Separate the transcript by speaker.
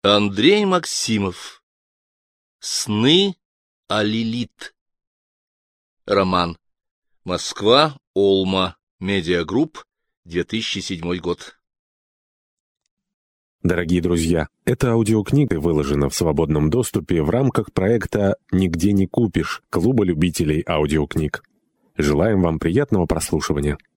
Speaker 1: Андрей Максимов. Сны о Лилит. Роман. Москва, Олма. Медиагрупп. 2007 год.
Speaker 2: Дорогие друзья, эта аудиокнига выложена в свободном доступе в рамках проекта «Нигде не купишь» Клуба любителей аудиокниг. Желаем вам приятного прослушивания.